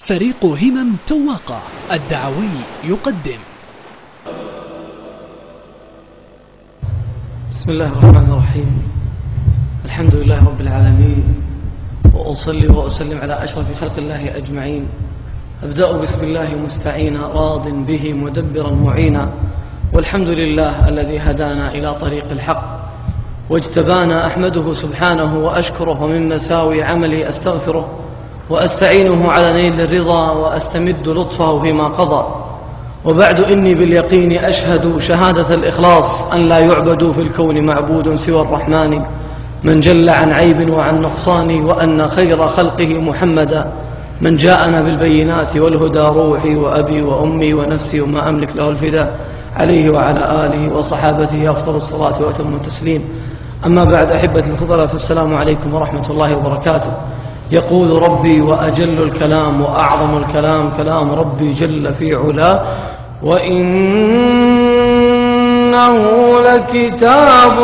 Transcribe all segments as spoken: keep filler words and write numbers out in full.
فريق همم تواقع الدعوي يقدم. بسم الله الرحمن الرحيم. الحمد لله رب العالمين، وأصلي وأسلم على أشرف خلق الله أجمعين. أبدأ بسم الله مستعينا راض به مدبرا معينا، والحمد لله الذي هدانا إلى طريق الحق واجتبانا. أحمده سبحانه وأشكره، ومن مساوي عملي أستغفره وأستعينه على نيل الرضا، وأستمد لطفه فيما قضى. وبعد إني باليقين أشهد شهادة الإخلاص أن لا يعبد في الكون معبود سوى الرحمن من جل عن عيب وعن نقصان، وأن خير خلقه محمدا من جاءنا بالبينات والهدى روحي وأبي وأمي ونفسي وما أملك له الفداء، عليه وعلى آله وصحابته أفضل الصلاة وأتم التسليم. أما بعد، أحبة الفضلاء، فالسلام عليكم ورحمة الله وبركاته. يقول ربي وأجل الكلام وأعظم الكلام كلام ربي جل في علاه، وإنه لكتاب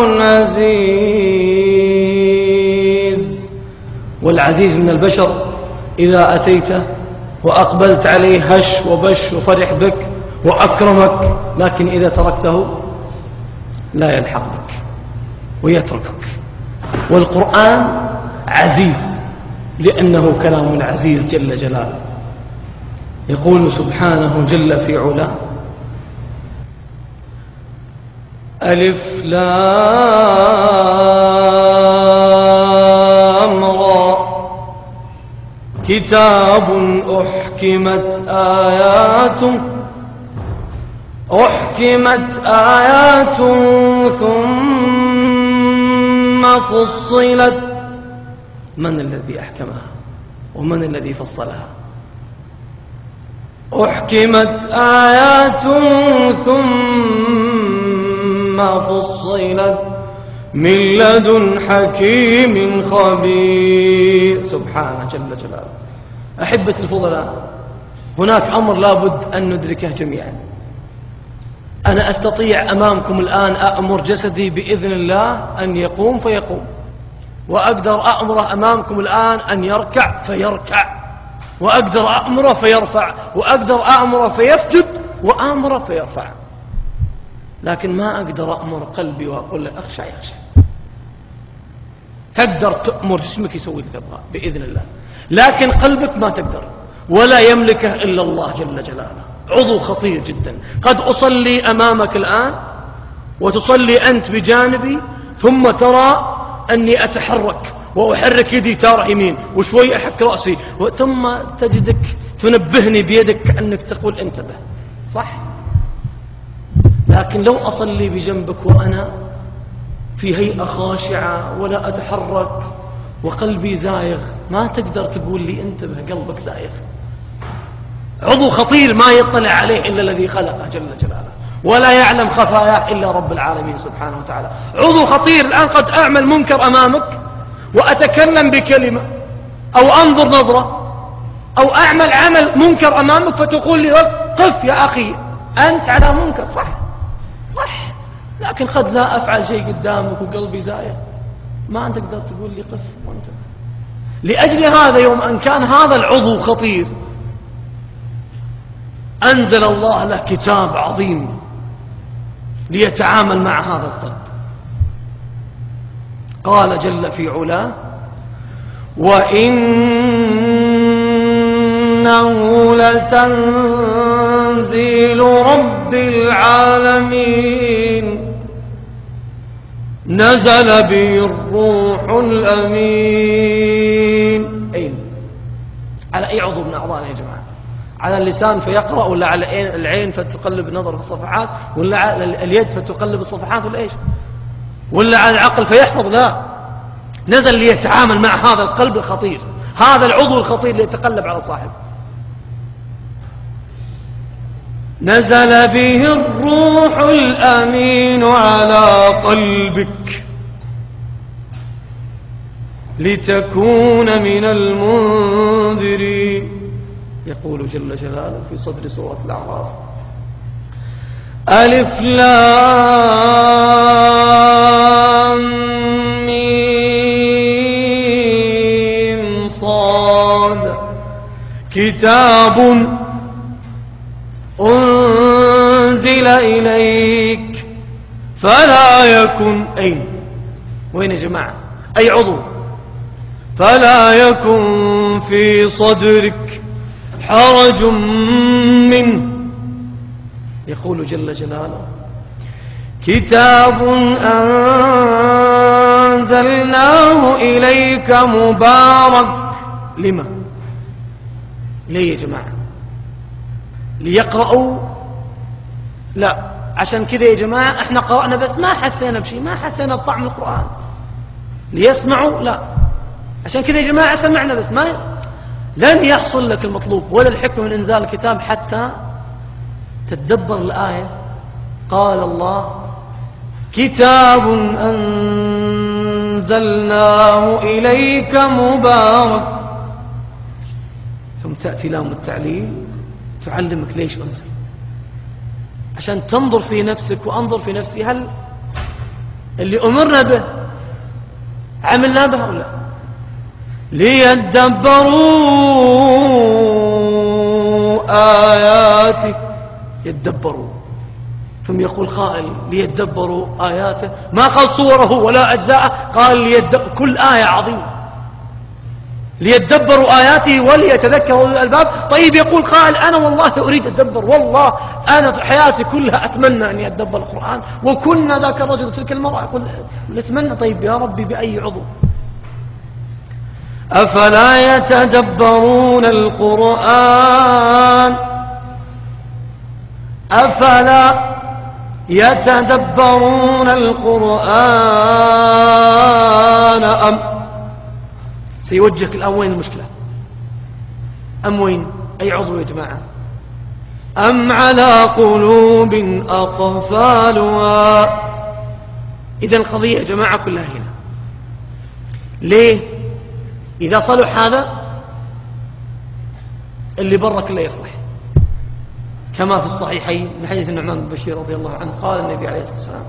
عزيز. والعزيز من البشر إذا أتيته وأقبلت عليه هش وبش وفرح بك وأكرمك، لكن إذا تركته لا يلحق بك ويتركك. والقرآن عزيز لأنه كلام العزيز جل جلاله. يقول سبحانه جل في علاه: ألف لام را كتاب أحكمت آياته أحكمت آياته ثم فصلت. من الذي أحكمها ومن الذي فصلها؟ أحكمت آيات ثم فصلت من لدن حكيم خبير. سبحانه جل جلاله. أحبة الفضلاء، هناك أمر لابد أن ندركه جميعا. أنا أستطيع أمامكم الآن أأمر جسدي بإذن الله أن يقوم فيقوم، وأقدر أأمره أمامكم الآن أن يركع فيركع، وأقدر أأمره فيرفع، وأقدر أأمره فيسجد، وأأمره فيرفع. لكن ما أقدر أأمر قلبي وأقول له أخشى يخشى. تقدر تأمر جسمك يسوي اللي تبغاه بإذن الله، لكن قلبك ما تقدر، ولا يملكه إلا الله جل جلاله. عضو خطير جدا. قد أصلي أمامك الآن وتصلي أنت بجانبي، ثم ترى أني أتحرك وأحرك يدي تارة يمين وشوي أحك رأسي، ثم تجدك تنبهني بيدك كأنك تقول انتبه، صح؟ لكن لو أصلي بجنبك وأنا في هيئة خاشعة ولا أتحرك وقلبي زايغ، ما تقدر تقول لي انتبه، قلبك زايغ. عضو خطير ما يطلع عليه إلا الذي خلقه جل جلاله، ولا يعلم خفاياه إلا رب العالمين سبحانه وتعالى. عضو خطير. الآن قد أعمل منكر أمامك وأتكلم بكلمة أو أنظر نظرة أو أعمل عمل منكر أمامك فتقول لي قف يا أخي، أنت على منكر، صح صح، لكن قد لا أفعل شيء قدامك وقلبي زايغ، ما أنت تقدر تقول لي قف وانت. لأجل هذا يوم أن كان هذا العضو خطير، أنزل الله له كتاب عظيم ليتعامل مع هذا القلب. قال جل في علاه: وإنه لتنزيل رب العالمين نزل به الروح الأمين. أين؟ على أي عضو من أعضائنا يا جماعة؟ على اللسان فيقرأ، ولا على العين فتقلب نظر في الصفحات، ولا على اليد فتقلب الصفحات، ولا إيش؟ ولا على العقل فيحفظ؟ لا، نزل ليتعامل مع هذا القلب الخطير، هذا العضو الخطير ليتقلب على صاحبه. نزل به الروح الأمين على قلبك لتكون من المنذرين. يقول جل جلاله في صدر سورة الأعراف: ألف لام ميم صاد كتاب أنزل إليك فلا يكن أين وين يا جماعة أي عضو فلا يكن في صدرك حرج منه. يقول جل جلاله كتاب أنزلناه إليك مبارك. لما؟ ليه يا جماعة؟ ليقرأوا؟ لا، عشان كذا يا جماعة احنا قرأنا بس ما حسينا بشيء، ما حسينا بطعم القرآن. ليسمعوا؟ لا، عشان كذا يا جماعة سمعنا بس ما لن يحصل لك المطلوب ولا الحكمة من إنزال الكتاب حتى تتدبر الآية. قال الله كتاب أنزلناه إليك مبارك، ثم تأتي لام التعليل تعلمك ليش أنزل، عشان تنظر في نفسك وأنظر في نفسي هل اللي أمرنا به عملنا به أو لا. ليدبروا آياته، يدبروا، ثم يقول قائل ليدبروا آياته، ما قال صوره ولا أجزاءه، قال ليدبر كل آية عظيمة، ليدبروا آياته وليتذكروا الألباب. طيب يقول قائل أنا والله أريد أتدبر، والله أنا حياتي كلها أتمنى أني أتدبر القرآن، وكنا ذاك الرجل وتلك المرأة يقول نتمنى. طيب يا ربي بأي عضو؟ أفلا يتدبرون القرآن أفلا يتدبرون القرآن أم سيوجهك الآن وين المشكلة؟ أم وين؟ أي عضو يا جماعة؟ أم على قلوب أقفالها. إذا القضية يا جماعة كلها هنا. ليه؟ إذا صلح هذا اللي برا كله يصلح، كما في الصحيحين من حديث النعمان بن بشير رضي الله عنه قال النبي عليه الصلاة والسلام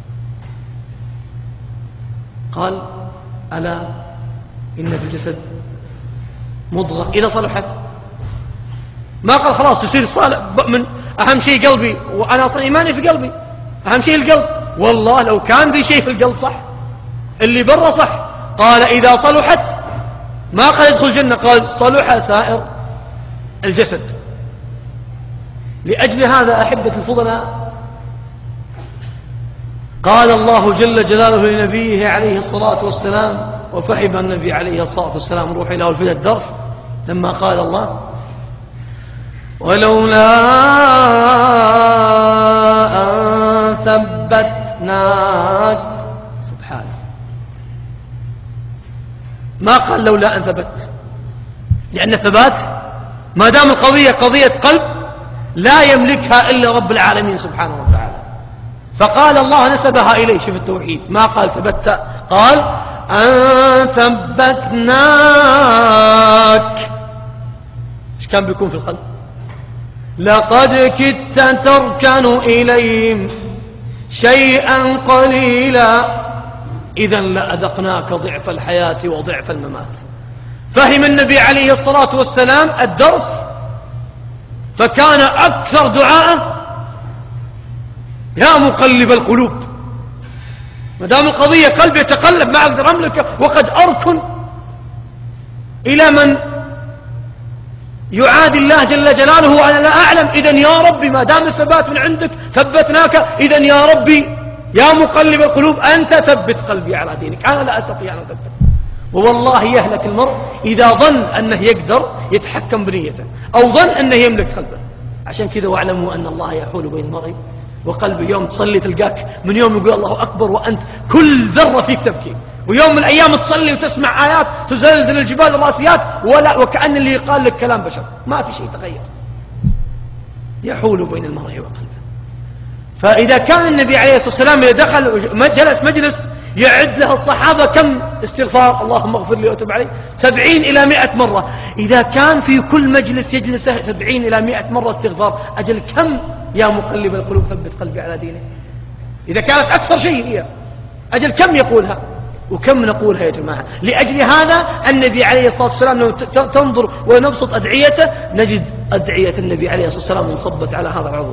قال ألا إن في الجسد مضغة إذا صلحت، ما قال خلاص تصير صالح من أهم شيء قلبي، وأنا أصلا إيماني في قلبي، أهم شيء القلب. والله لو كان في شيء في القلب صح اللي برا صح. قال إذا صلحت، ما قال يدخل الجنة، قال صلح سائر الجسد. لأجل هذا أحبة الفضلاء قال الله جل جلاله لنبيه عليه الصلاة والسلام، وفهم النبي عليه الصلاة والسلام روح إلى الفدى الدرس لما قال الله ولولا أن ثبتناك. سبحانه، ما قال لولا أن ثبت، لأن الثبات ما دام القضية قضية قلب لا يملكها إلا رب العالمين سبحانه وتعالى، فقال الله نسبها إليه. شوف التوحيد، ما قال ثبت، قال أن ثبتناك. إيش كان بيكون في القلب؟ لقد كدت تركن إليهم شيئا قليلا إذا لأذقناك ضعف الحياة وضعف الممات. فهم النبي عليه الصلاة والسلام الدرس، فكان أكثر دعاءه يا مقلب القلوب. ما دام القضية قلب يتقلب ما أقدر أملكه، وقد أركن إلى من يعادي الله جل جلاله وأنا لا أعلم. إذن يا ربي ما دام الثبات من عندك ثبتناك، إذن يا ربي يا مقلب القلوب أنت ثبت قلبي على دينك، أنا لا أستطيع أن أثبت. ووالله يهلك المرء إذا ظن أنه يقدر يتحكم بنيته أو ظن أنه يملك قلبه. عشان كذا واعلموا أن الله يحول بين المرء وقلبه. يوم تصلي تلقاك من يوم يقول الله أكبر وأنت كل ذرة فيك تبكي، ويوم من الأيام تصلي وتسمع آيات تزلزل الجبال الراسيات ولا وكأن اللي يقال لك كلام بشر، ما في شيء تغير. يحول بين المرء وقلبه. فإذا كان النبي عليه الصلاة والسلام إذا دخل جلس مجلس يعد له الصحابة كم استغفار، اللهم اغفر لي وتب علي، سبعين إلى مئة مرة. إذا كان في كل مجلس يجلسه سبعين إلى مئة مرة استغفار، أجل كم يا مقلب القلوب ثبت قلبي على دينه. إذا كانت أكثر شيء هي، أجل كم يقولها. وكم نقولها يا جماعة. لأجل هذا النبي عليه الصلاة والسلام لو تنظر ونبسط أدعيته نجد أدعية النبي عليه الصلاة والسلام انصبت على هذا العضو.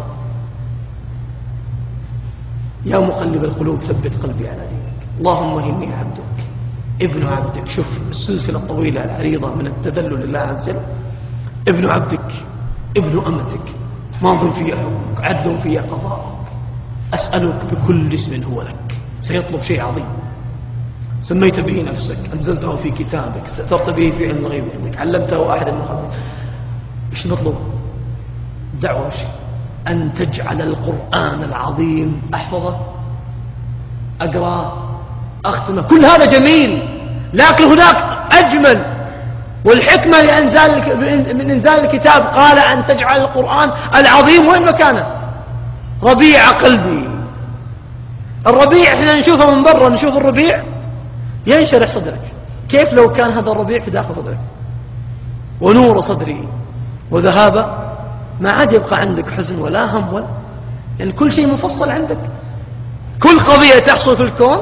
يا مقلب القلوب ثبت قلبي على دينك. اللهم إني عبدك ابن عبدك. شوف السلسلة الطويلة العريضة من التذلل لله عز وجل. ابن عبدك ابن أمتك، ماض في حكمك، عدل في قضاءك، أسألك بكل اسم هو لك. سيطلب شيء عظيم سميت به نفسك، أنزلته في كتابك، استأثرت به في علم الغيب عندك، علمته أحد من خلقك. إيش نطلب؟ دعوة شيء أن تجعل القرآن العظيم أحفظه، أقرأ، أختمه. كل هذا جميل، لكن هناك أجمل. والحكمة لأنزال من إنزال الكتاب قال أن تجعل القرآن العظيم وين مكانه؟ ربيع قلبي. الربيع احنا نشوفه من برا، نشوف الربيع ينشرح صدرك. كيف لو كان هذا الربيع في داخل صدرك ونور صدري وذهابه، ما عاد يبقى عندك حزن ولا هم ولا، يعني كل شيء مفصل عندك. كل قضية تحصل في الكون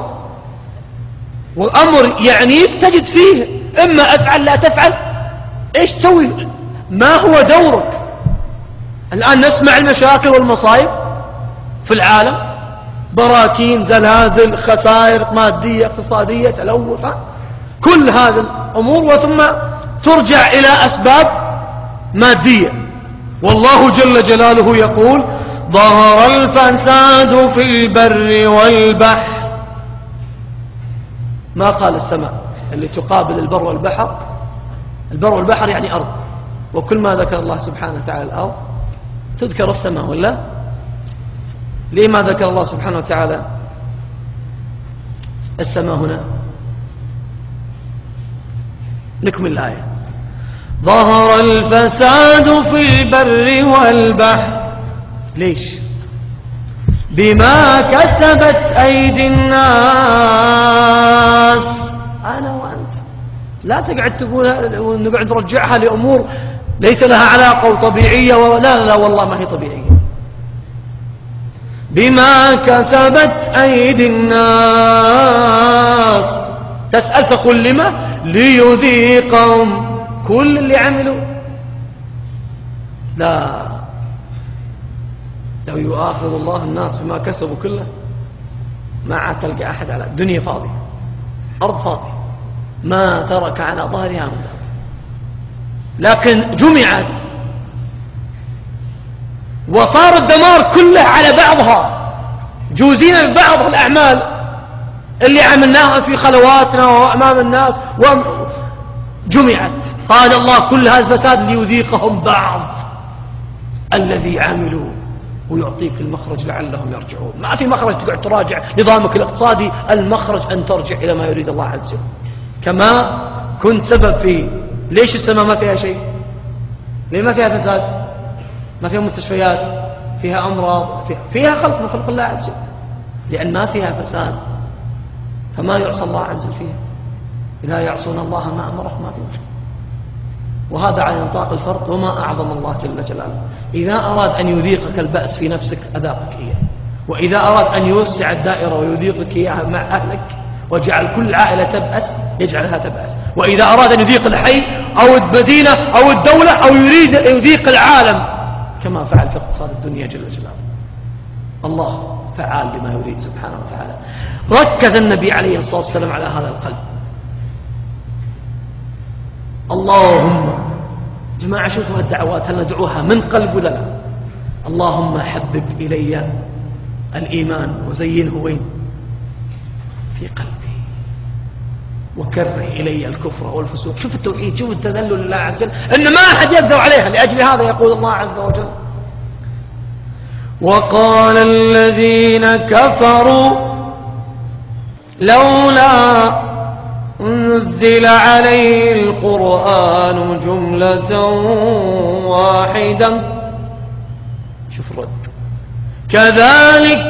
وأمر يعنيك تجد فيه إما أفعل لا تفعل. إيش تسوي؟ ما هو دورك؟ الآن نسمع المشاكل والمصائب في العالم، براكين، زلازل، خسائر مادية اقتصادية، تلوث، كل هذه الأمور، وثم ترجع إلى أسباب مادية. والله جل جلاله يقول ظهر الفساد في البر والبحر. ما قال السماء اللي تقابل البر والبحر. البر والبحر يعني أرض، وكل ما ذكر الله سبحانه وتعالى الأرض تذكر السماء، ولا ليه ما ذكر الله سبحانه وتعالى السماء هنا؟ نكمل الآية. ظهر الفساد في البر والبحر. ليش؟ بما كسبت أيدي الناس. أنا وأنت لا تقعد تقولها ونقعد نرجعها لأمور ليس لها علاقة وطبيعية، ولا لا, لا والله ما هي طبيعية. بما كسبت أيدي الناس. تسأل تقول لما؟ ليذيقهم كل اللي عملوا. لا، لو يؤاخذ الله الناس بما كسبوا كله ما عاد تلقى أحد على الدنيا فاضية، أرض فاضية ما ترك على ظهرها من دابة، لكن جمعت وصار الدمار كله على بعضها. جوزين ببعض الأعمال اللي عملناها في خلواتنا وأمام الناس جمعت. قال الله كل هذا الفساد ليذيقهم بعض الذي عملوا ويعطيك المخرج لعلهم يرجعون. ما في مخرج تقعد تراجع نظامك الاقتصادي، المخرج أن ترجع إلى ما يريد الله عز وجل. كما كنت سبب في ليش السماء ما فيها شيء؟ ليه ما فيها فساد؟ ما فيها مستشفيات، فيها أمراض، فيها, فيها خلق من خلق الله عز وجل، لأن ما فيها فساد فما يعصى الله عز وجل فيها. لا يعصون الله ما أمره ما في مشكلة. وهذا على نطاق الفرد. وما أعظم الله جل جلاله إذا أراد أن يذيقك البأس في نفسك أذاقك إياه، وإذا أراد أن يوسع الدائرة ويذيقك إياها مع أهلك وجعل كل عائلة تبأس يجعلها تبأس، وإذا أراد أن يذيق الحي أو المدينة أو الدولة أو يريد يذيق العالم كما فعل في اقتصاد الدنيا جل جلاله. الله فعال لما يريد سبحانه وتعالى. ركز النبي عليه الصلاة والسلام على هذا القلب. اللهم جماعة شوفوا الدعوات هل ندعوها من قلب ولا لا؟ اللهم حبب إلي الإيمان وزينه وين؟ في قلبي، وكره إلي الكفر والفسوق. شوف التوحيد، شوف التذلل لله عز وجل إن ما أحد يقدر عليها. لأجل هذا يقول الله عز وجل وقال الذين كفروا لولا أنزل عليه القرآن جملة واحدة. شوف الرد كذلك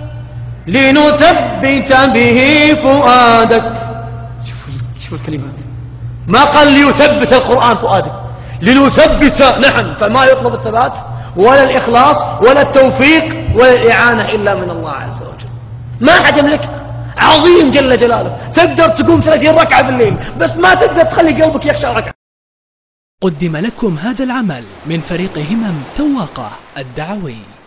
لنثبت به فؤادك. شوف شوف الكلمات، ما قال ليثبت القرآن فؤادك، لنثبت. نحن فما يطلب الثبات ولا الإخلاص ولا التوفيق ولا الإعانة إلا من الله عز وجل. ما أحد يملكها. عظيم جل جلاله، تقدر تقوم ثلاثين ركعة في الليل، بس ما تقدر تخلي قلبك يخشى ركعة. قدم لكم هذا العمل من فريق همم تواقة الدعوي.